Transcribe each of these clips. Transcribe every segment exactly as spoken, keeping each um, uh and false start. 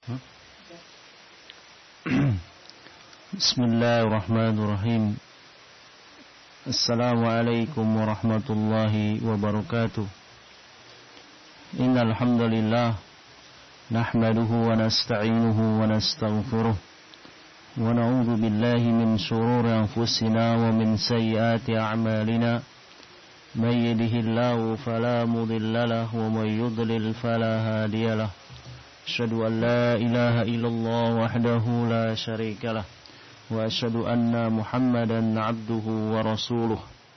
Bismillahirrahmanirrahim. Assalamualaikum warahmatullahi wabarakatuh. Innal hamdalillah nahmaduhu wa nasta'inuhu wa nastaghfiruh wa na'udzu billahi min shururi anfusina wa min sayyiati a'malina. May yahdihillahu fala mudilla lahu wa may yudlil fala hadiya lahu. Asyhadu an la ilaha illallah wahdahu la syarika lah wa asyhadu anna Muhammadan abduhu wa rasuluh.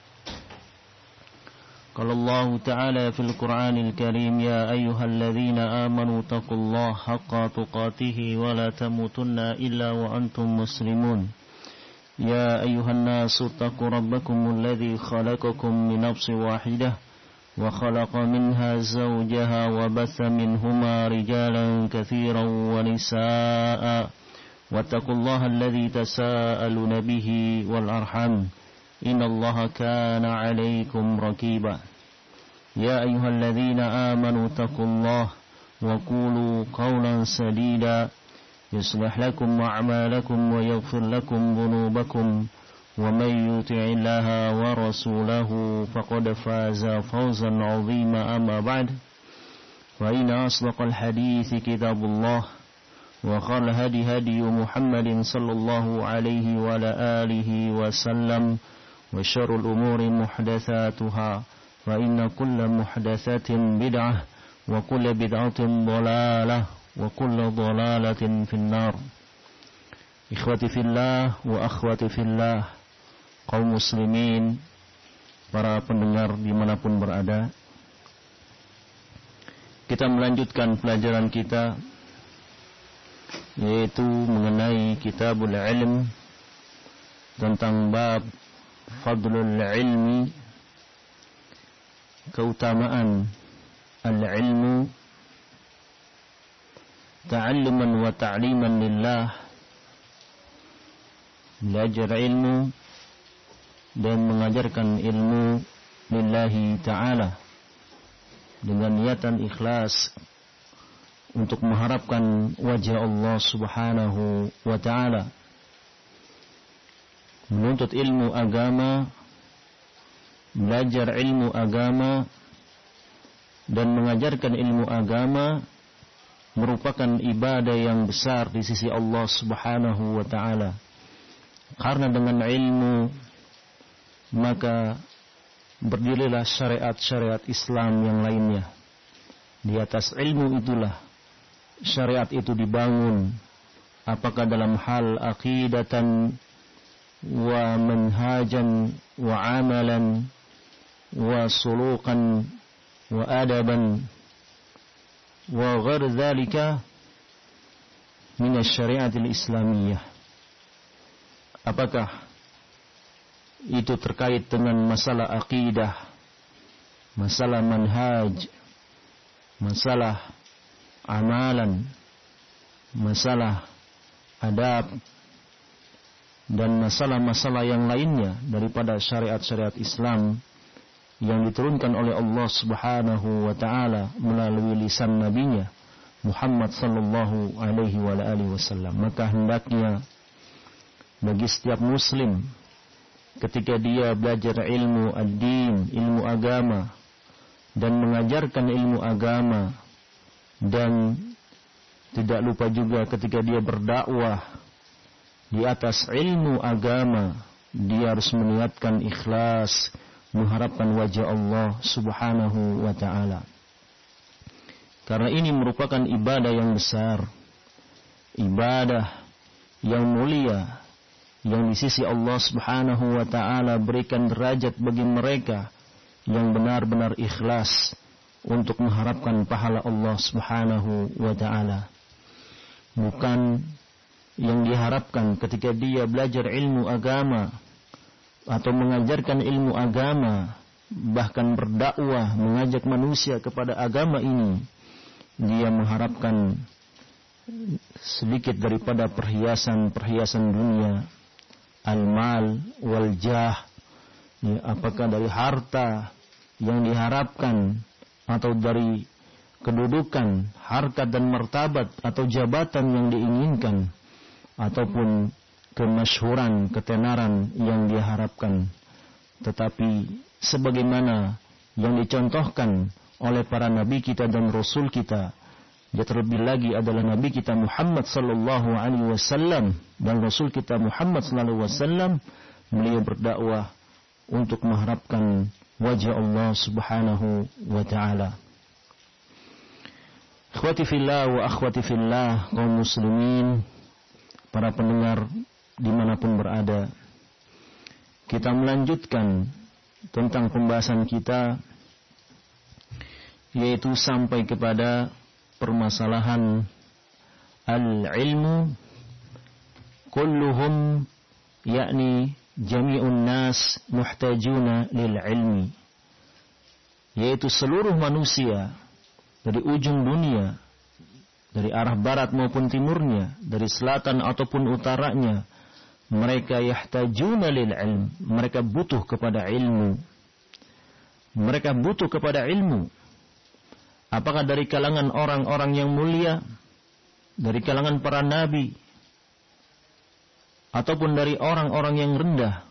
Qala Allah Ta'ala fil Qur'anil Karim, ya ayyuhalladzina amanu taqullaha haqqa tuqatih wa la tamutunna illa wa antum muslimun. Ya ayyuhan nasu taqu rabbakumul ladzi khalaqakum min nafsin wahidah wa khalaqa minha zawjaha wa batha minhuma rijalan katsiran wa nisaa'a wattaqullaha alladzi tasaaluna bihi wal arham innallaha kana 'alaykum raqiba. Ya ayyuhalladzina amanu taqullaha wa qulu qawlan sadida yuslih lakum a'malakum wa yaghfir lakum dhunubakum ومن يطع الله ورسوله فقد فاز فوزا عظيما. أما بعد فإن أصدق الحديث كتاب الله وخير الهدي هدي محمد صلى الله عليه وعلى آله وسلم وشر الأمور محدثاتها فإن كل محدثة بدعة وكل بدعة ضلالة وكل ضلالة في النار. Ikhwati fillah wa akhwati fillah, kaum muslimin, para pendengar dimanapun berada, kita melanjutkan pelajaran kita, yaitu mengenai kitabul ilm, tentang bab fadlul ilmi, keutamaan al-ilmu, ta'alluman wa ta'liman lillah, belajar ilmu dan mengajarkan ilmu lillahi ta'ala dengan niatan ikhlas untuk mengharapkan wajah Allah subhanahu wa ta'ala. Menuntut ilmu agama, belajar ilmu agama dan mengajarkan ilmu agama merupakan ibadah yang besar di sisi Allah subhanahu wa ta'ala. Karena dengan ilmu maka berdirilah syariat-syariat Islam yang lainnya. Di atas ilmu itulah syariat itu dibangun, apakah dalam hal aqidatan wa manhajan wa amalan wa sulukan wa adaban wa ghair dzalika min asy-syari'atil islamiyah. Apakah itu terkait dengan masalah akidah, masalah manhaj, masalah amalan, masalah adab, dan masalah-masalah yang lainnya daripada syariat-syariat Islam yang diturunkan oleh Allah subhanahu wa ta'ala melalui lisan nabinya Muhammad sallallahu alaihi wa alihi wasallam. Maka hendaknya bagi setiap muslim ketika dia belajar ilmu ad-din, ilmu agama, dan mengajarkan ilmu agama, dan tidak lupa juga ketika dia berdakwah di atas ilmu agama, dia harus meniatkan ikhlas mengharapkan wajah Allah subhanahu wa ta'ala. Karena ini merupakan ibadah yang besar, ibadah yang mulia, yang di sisi Allah subhanahu wa ta'ala berikan derajat bagi mereka yang benar-benar ikhlas untuk mengharapkan pahala Allah subhanahu wa ta'ala. Bukan yang diharapkan ketika dia belajar ilmu agama atau mengajarkan ilmu agama, bahkan berdakwah mengajak manusia kepada agama ini, dia mengharapkan sedikit daripada perhiasan-perhiasan dunia, al-mal wal jah, ya, apakah dari harta yang diharapkan atau dari kedudukan, harkat dan martabat atau jabatan yang diinginkan, ataupun kemasyhuran, ketenaran yang diharapkan. Tetapi sebagaimana yang dicontohkan oleh para nabi kita dan rasul kita, dia terlebih lagi adalah nabi kita Muhammad sallallahu alaihi wasallam dan rasul kita Muhammad sallallahu alaihi wasallam, beliau berdakwah untuk mengharapkan wajah Allah subhanahu wa ta'ala. Ikhwati fillah wa akhwati fillah, kaum muslimin, para pendengar dimanapun berada, kita melanjutkan tentang pembahasan kita, yaitu sampai kepada permasalahan al-ilmu kulluhum, yakni jami'un nas muhtajuna lil ilmi, yaitu seluruh manusia dari ujung dunia, dari arah barat maupun timurnya, dari selatan ataupun utaranya, mereka yahtajuna lil ilm, mereka butuh kepada ilmu. Mereka butuh kepada ilmu. Apakah dari kalangan orang-orang yang mulia, dari kalangan para nabi, ataupun dari orang-orang yang rendah,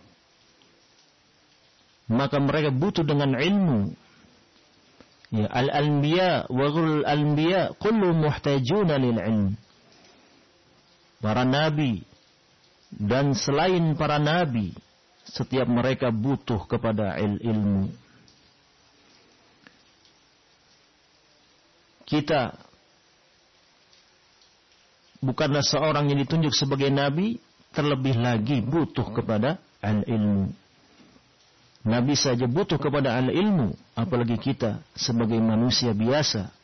maka mereka butuh dengan ilmu. Ya, al-anbiya wa ghul al-anbiya kullu muhtajuna lil ilm. Para nabi dan selain para nabi, setiap mereka butuh kepada il ilmu. Kita bukanlah seorang yang ditunjuk sebagai nabi, terlebih lagi butuh kepada al-ilmu. Nabi saja butuh kepada al-ilmu, apalagi kita sebagai manusia biasa.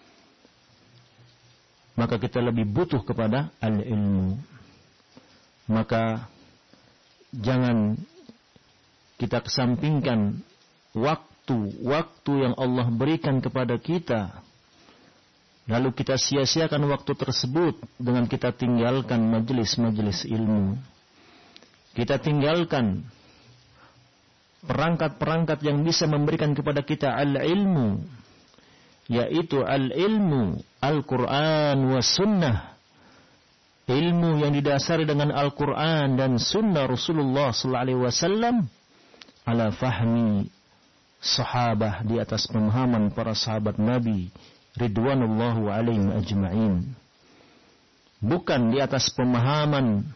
Maka kita lebih butuh kepada al-ilmu. Maka jangan kita kesampingkan waktu-waktu yang Allah berikan kepada kita, lalu kita sia-siakan waktu tersebut dengan kita tinggalkan majelis-majelis ilmu. Kita tinggalkan perangkat-perangkat yang bisa memberikan kepada kita al-ilmu, yaitu al-ilmu Al-Quran wa sunnah, ilmu yang didasari dengan Al-Quran dan sunnah Rasulullah sallallahu alaihi wasallam, ala fahmi sahabah, di atas pemahaman para sahabat Nabi ridwanullahu alaihim ajma'in, bukan di atas pemahaman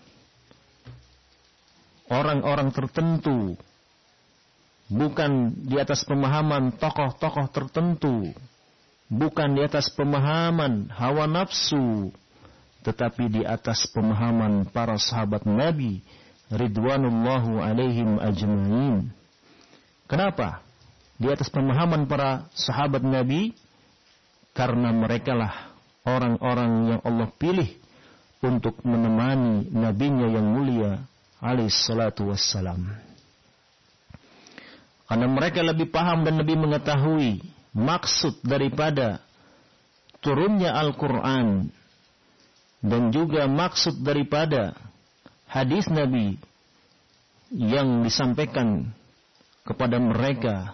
orang-orang tertentu, bukan di atas pemahaman tokoh-tokoh tertentu, bukan di atas pemahaman hawa nafsu, tetapi di atas pemahaman para sahabat Nabi ridwanullahu alaihim ajma'in. Kenapa? Di atas pemahaman para sahabat Nabi, karena merekalah orang-orang yang Allah pilih untuk menemani nabinya yang mulia alaihi salatu wassalam. Karena mereka lebih paham dan lebih mengetahui maksud daripada turunnya Al-Quran dan juga maksud daripada hadis Nabi yang disampaikan kepada mereka.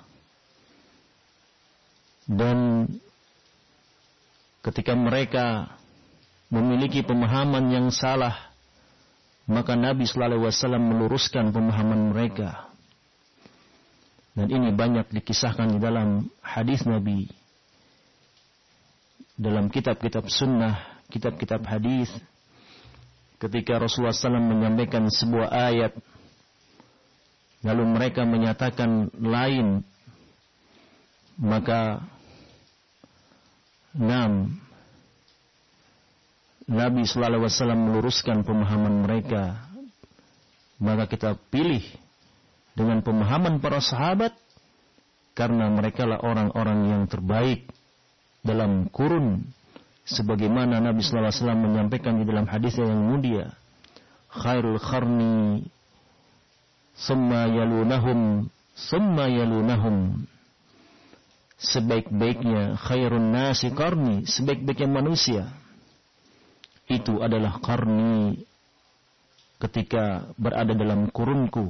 Dan ketika mereka memiliki pemahaman yang salah, maka Nabi sallallahu alaihi wasallam meluruskan pemahaman mereka. Dan ini banyak dikisahkan di dalam hadis Nabi, dalam kitab-kitab sunnah, kitab-kitab hadis. Ketika Rasulullah sallallahu alaihi wasallam menyampaikan sebuah ayat, lalu mereka menyatakan lain, maka Naam, Nabi sallallahu alaihi wasallam meluruskan pemahaman mereka. Maka kita pilih dengan pemahaman para sahabat, karena mereka lah orang-orang yang terbaik dalam kurun, sebagaimana Nabi sallallahu alaihi wasallam menyampaikan di dalam hadisnya yang mulia, khairul qarni summa yalunahum summa yalunahum, sebaik-baiknya khairun nasi qarni, sebaik-baiknya manusia itu adalah qarni, ketika berada dalam kurunku,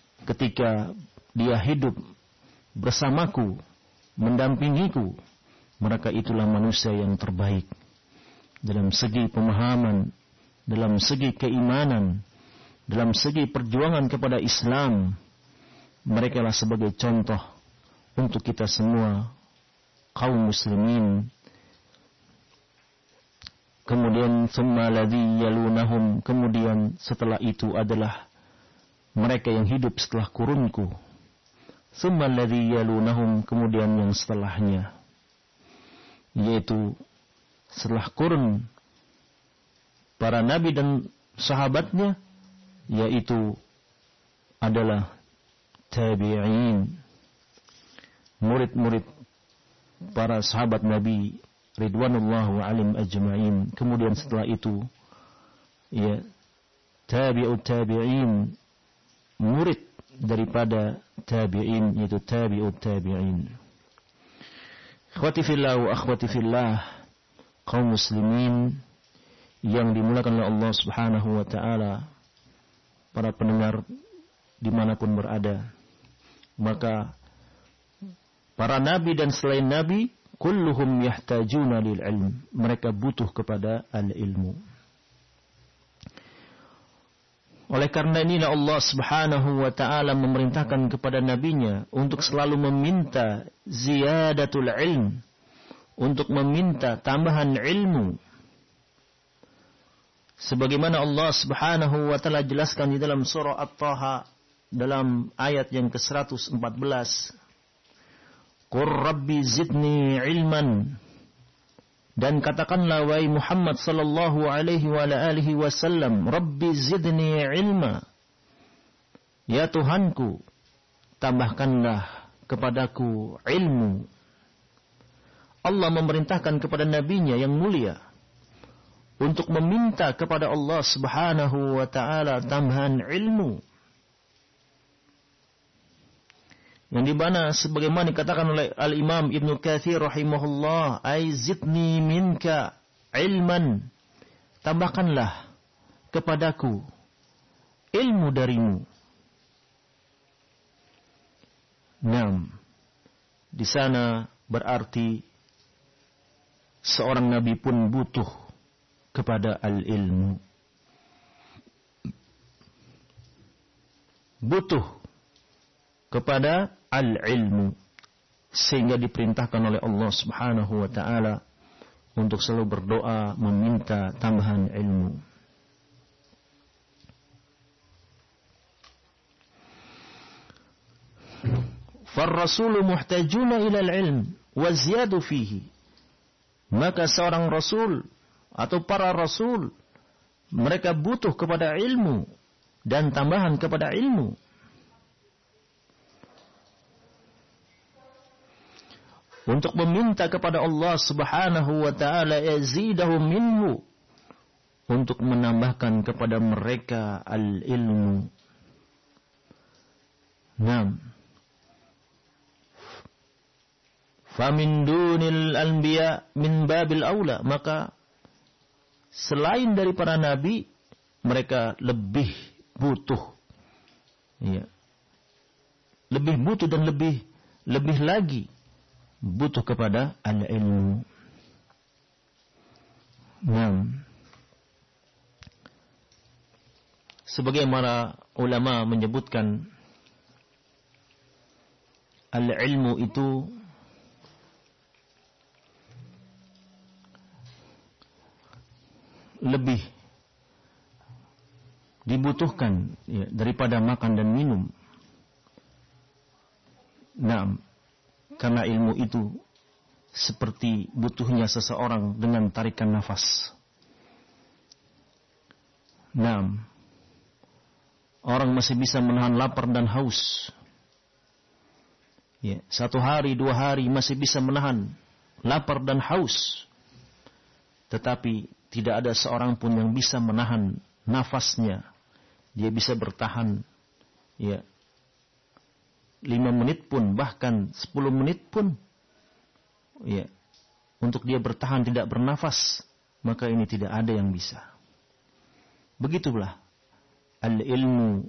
ketika dia hidup bersamaku, mendampingiku, mereka itulah manusia yang terbaik dalam segi pemahaman, dalam segi keimanan, dalam segi perjuangan kepada Islam. Mereka lah sebagai contoh untuk kita semua kaum muslimin. Kemudian thumma ladzi yalunahum, kemudian setelah itu adalah mereka yang hidup setelah kurunku. Thumma ladzi yalunahum, kemudian yang setelahnya, yaitu setelah kurun para nabi dan sahabatnya, yaitu adalah tabi'in, murid-murid para sahabat Nabi ridwanullahu alim ajma'in. Kemudian setelah itu ya tabi'ut tabi'in, murid daripada tabi'in, yaitu tabi'ut tabi'in. Akhwati fillah wa akhwati fillah, kaum muslimin yang dimulakan oleh Allah Subhanahu wa taala, para pendengar dimanapun berada, maka para nabi dan selain nabi kulluhum yahtajuna lil ilm, mereka butuh kepada al-ilmu. Oleh karena inilah Allah Subhanahu wa taala memerintahkan kepada nabinya untuk selalu meminta ziyadatul ilm, untuk meminta tambahan ilmu. Sebagaimana Allah Subhanahu wa taala jelaskan di dalam surah At-Taha dalam ayat yang ke seratus empat belas. Qur rabbi zidni ilman, dan katakanlah wahai Muhammad sallallahu alaihi wa alihi wasallam, rabbi zidni ilma, ya Tuhanku, tambahkanlah kepadaku ilmu. Allah memerintahkan kepada nabinya yang mulia untuk meminta kepada Allah Subhanahu wa taala tambahan ilmu. Yang dimana sebagaimana dikatakan oleh Al-Imam Ibnu Katsir rahimahullah, ai zidni minka ilman, tambahkanlah kepadaku ilmu darimu. Naam, di sana berarti seorang nabi pun butuh kepada al-ilmu, butuh kepada al-ilmu, sehingga diperintahkan oleh Allah Subhanahu wa taala untuk selalu berdoa meminta tambahan ilmu. Far-rasulu muhtajuna ila al-ilm wa ziyadu fihi, maka seorang rasul atau para rasul mereka butuh kepada ilmu dan tambahan kepada ilmu. Untuk meminta kepada Allah Subhanahu wa taala yazidahum minhu, untuk menambahkan kepada mereka al-ilmu. Naam. Famin dunil anbiya min babil aula, maka selain dari para nabi mereka lebih butuh, ya, lebih butuh dan lebih lebih lagi butuh kepada al-ilmu. Nah, sebagaimana ulama menyebutkan, al-ilmu itu lebih dibutuhkan ya, daripada makan dan minum. Nah, karena ilmu itu seperti butuhnya seseorang dengan tarikan nafas. Nah, orang masih bisa menahan lapar dan haus. Ya, satu hari, dua hari masih bisa menahan lapar dan haus. Tetapi tidak ada seorang pun yang bisa menahan nafasnya. Dia bisa bertahan ya, lima menit pun, bahkan sepuluh menit pun, ya, untuk dia bertahan tidak bernafas, maka ini tidak ada yang bisa. Begitulah al-ilmu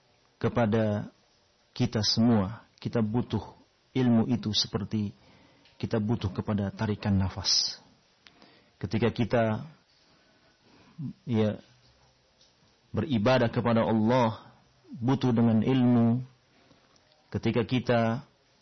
kepada kita semua. Kita butuh ilmu itu seperti kita butuh kepada tarikan nafas. Ketika kita ya beribadah kepada Allah butuh dengan ilmu. Ketika kita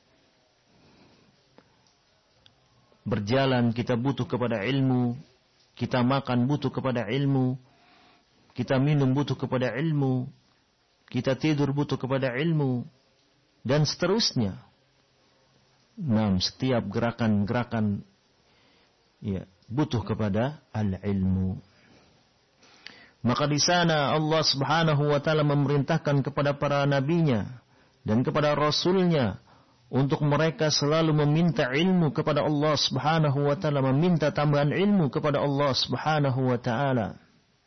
berjalan kita butuh kepada ilmu. Kita makan butuh kepada ilmu. Kita minum butuh kepada ilmu. Kita tidur butuh kepada ilmu. Dan seterusnya. Nah, setiap gerakan-gerakan ya, butuh kepada al-ilmu. Maka di sana Allah Subhanahu wa taala memerintahkan kepada para nabinya dan kepada rasulnya untuk mereka selalu meminta ilmu kepada Allah Subhanahu wa taala, meminta tambahan ilmu kepada Allah Subhanahu wa taala.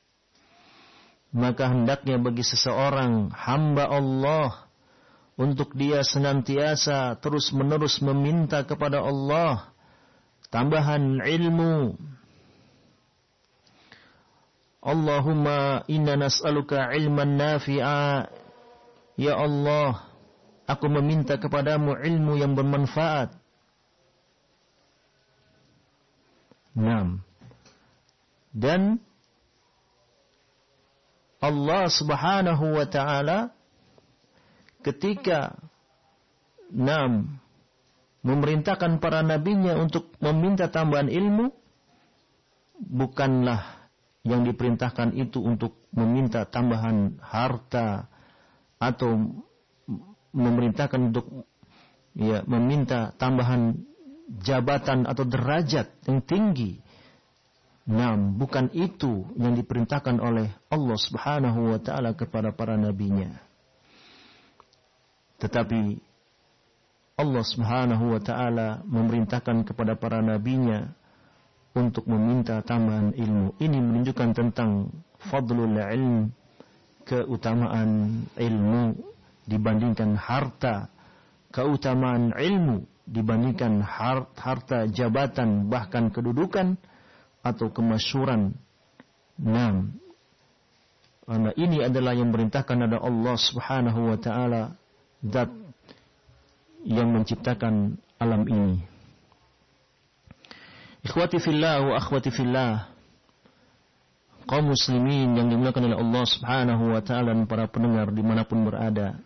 Maka hendaknya bagi seseorang hamba Allah untuk dia senantiasa terus-menerus meminta kepada Allah tambahan ilmu. Allahumma inna nas'aluka ilman nafi'a. Ya Allah, aku meminta kepadamu ilmu yang bermanfaat. Naam. Dan Allah Subhanahu wa ta'ala ketika enam memerintahkan para nabinya untuk meminta tambahan ilmu, bukanlah yang diperintahkan itu untuk meminta tambahan harta atau memerintahkan untuk ya meminta tambahan jabatan atau derajat yang tinggi. Naam, bukan itu yang diperintahkan oleh Allah Subhanahu wa ta'ala kepada para nabinya. Tetapi Allah Subhanahu wa ta'ala memerintahkan kepada para nabinya untuk meminta tambahan ilmu. Ini menunjukkan tentang fadlul ilm, keutamaan ilmu dibandingkan harta, keutamaan ilmu dibandingkan harta, jabatan, bahkan kedudukan atau kemasyhuran. Nah, karena ini adalah yang memerintahkan ada Allah Subhanahu wa ta'ala, zat yang menciptakan alam ini. Ikhwati fillah wa akhwati fillah, kaum muslimin yang dimuliakan oleh Allah Subhanahu wa ta'ala dan para pendengar dimanapun berada.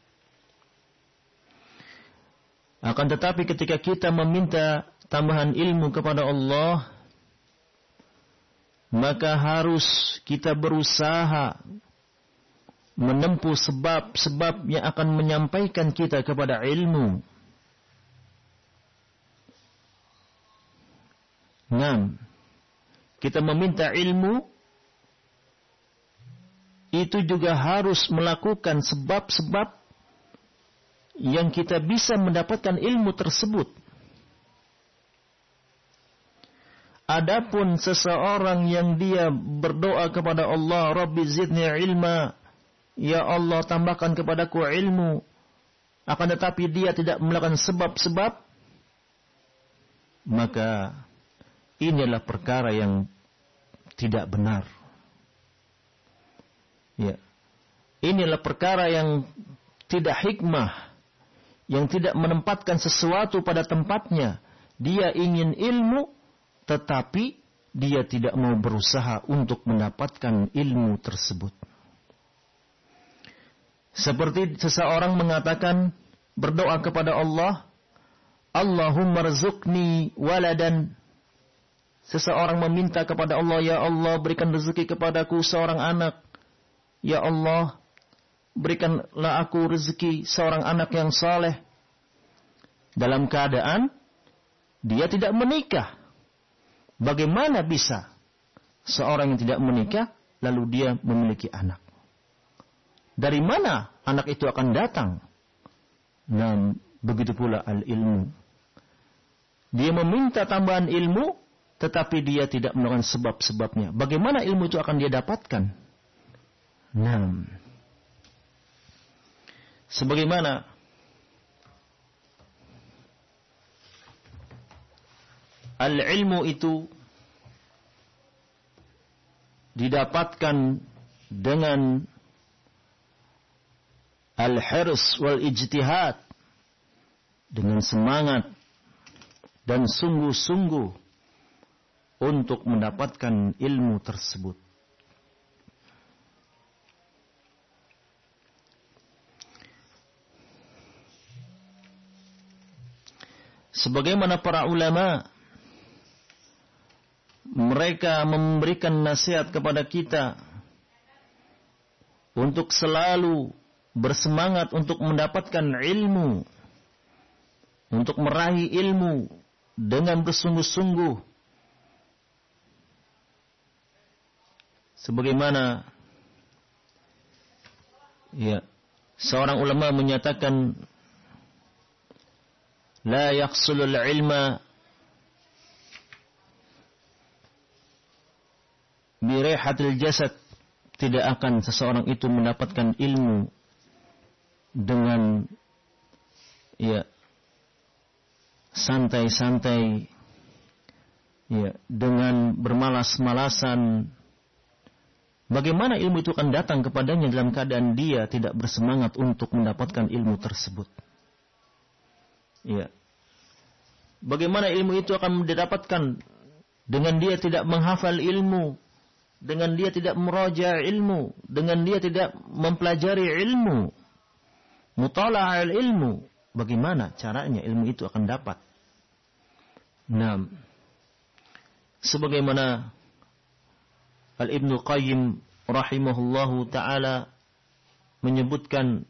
Akan tetapi ketika kita meminta tambahan ilmu kepada Allah, maka harus kita berusaha menempuh sebab-sebab yang akan menyampaikan kita kepada ilmu. Nah, kita meminta ilmu itu juga harus melakukan sebab-sebab yang kita bisa mendapatkan ilmu tersebut. Adapun seseorang yang dia berdoa kepada Allah, Rabbi zidni ilma, ya Allah tambahkan kepadaku ilmu, akan tetapi dia tidak melakukan sebab-sebab, maka inilah perkara yang tidak benar. Ya. Inilah perkara yang tidak hikmah, yang tidak menempatkan sesuatu pada tempatnya. Dia ingin ilmu, tetapi dia tidak mau berusaha untuk mendapatkan ilmu tersebut. Seperti seseorang mengatakan, berdoa kepada Allah, Allahumma rzuqni waladan. Seseorang meminta kepada Allah, ya Allah berikan rezeki kepadaku seorang anak. Ya Allah, berikanlah aku rezeki seorang anak yang saleh. Dalam keadaan dia tidak menikah. Bagaimana bisa seorang yang tidak menikah lalu dia memiliki anak? Dari mana anak itu akan datang? Nah, begitu pula al-ilmu. Dia meminta tambahan ilmu, tetapi dia tidak melakukan sebab-sebabnya. Bagaimana ilmu itu akan dia dapatkan? Nah, sebagaimana al-ilmu itu didapatkan dengan al-hirs wal ijtihad, dengan semangat dan sungguh-sungguh untuk mendapatkan ilmu tersebut. Sebagaimana para ulama, mereka memberikan nasihat kepada kita untuk selalu bersemangat untuk mendapatkan ilmu, untuk meraih ilmu dengan bersungguh-sungguh. Sebagaimana ya, seorang ulama menyatakan, la yahsulul ilma birihatil jasad, tidak akan seseorang itu mendapatkan ilmu dengan ya santai-santai, ya dengan bermalas-malasan. Bagaimana ilmu itu akan datang kepadanya dalam keadaan dia tidak bersemangat untuk mendapatkan ilmu tersebut? Ya. Bagaimana ilmu itu akan didapatkan dengan dia tidak menghafal ilmu, dengan dia tidak meraja ilmu, dengan dia tidak mempelajari ilmu, mutala'al ilmu? Bagaimana caranya ilmu itu akan dapat? Nah, sebagaimana Al-Ibnu Qayyim rahimahullahu ta'ala menyebutkan,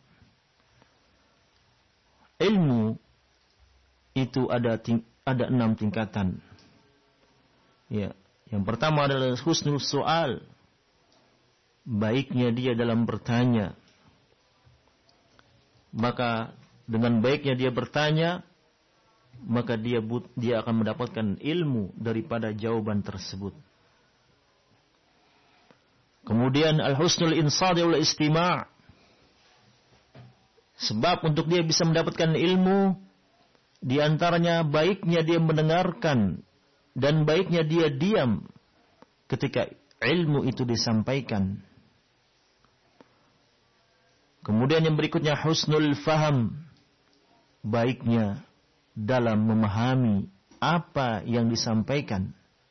ilmu itu ada ting- ada enam tingkatan. Ya, yang pertama adalah husnul soal, baiknya dia dalam bertanya. Maka dengan baiknya dia bertanya, maka dia but, dia akan mendapatkan ilmu daripada jawaban tersebut. Kemudian al-husnul insad wal istima', sebab untuk dia bisa mendapatkan ilmu, di antaranya baiknya dia mendengarkan dan baiknya dia diam ketika ilmu itu disampaikan. Kemudian yang berikutnya husnul faham, baiknya dalam memahami apa yang disampaikan.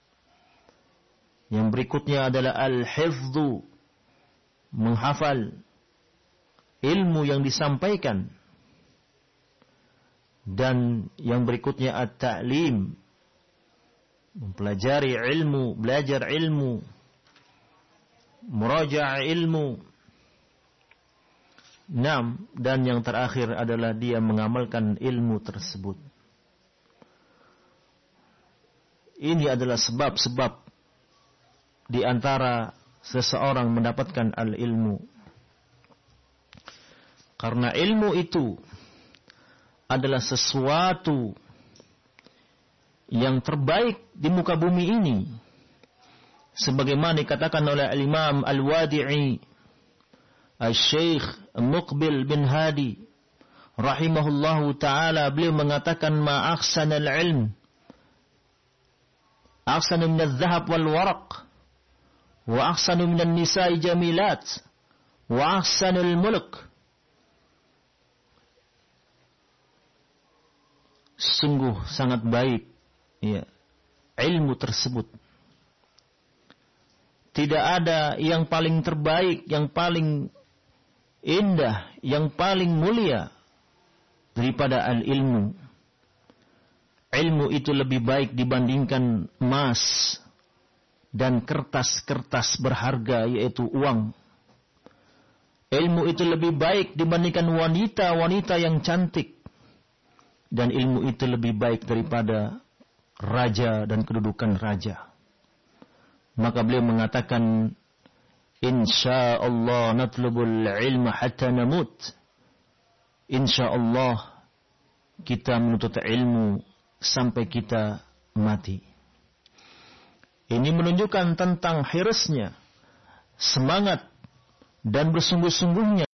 Yang berikutnya adalah al-hifdhu, menghafal ilmu yang disampaikan. Dan yang berikutnya at-ta'lim, mempelajari ilmu, belajar ilmu, muraja' ilmu. Naam, dan yang terakhir adalah dia mengamalkan ilmu tersebut. Ini adalah sebab-sebab di antara seseorang mendapatkan al-ilmu. Karena ilmu itu adalah sesuatu yang terbaik di muka bumi ini. Sebagaimana dikatakan oleh Al-Imam Al-Wadi'i, Al-Syeikh Muqbil bin Hadi rahimahullahu ta'ala, beliau mengatakan, ma ahsanal ilm, ahsanu minal zahab wal waraq, wa ahsanu minal nisa'i jamilat, wa ahsanul mulk. Sungguh sangat baik ya, ilmu tersebut. Tidak ada yang paling terbaik, yang paling indah, yang paling mulia daripada al-ilmu. Ilmu itu lebih baik dibandingkan emas dan kertas-kertas berharga, yaitu uang. Ilmu itu lebih baik dibandingkan wanita-wanita yang cantik. Dan ilmu itu lebih baik daripada raja dan kedudukan raja. Maka beliau mengatakan, insyaallah natlubul ilma hatta namut. Insyaallah kita menuntut ilmu sampai kita mati. Ini menunjukkan tentang hirasnya, semangat dan bersungguh-sungguhnya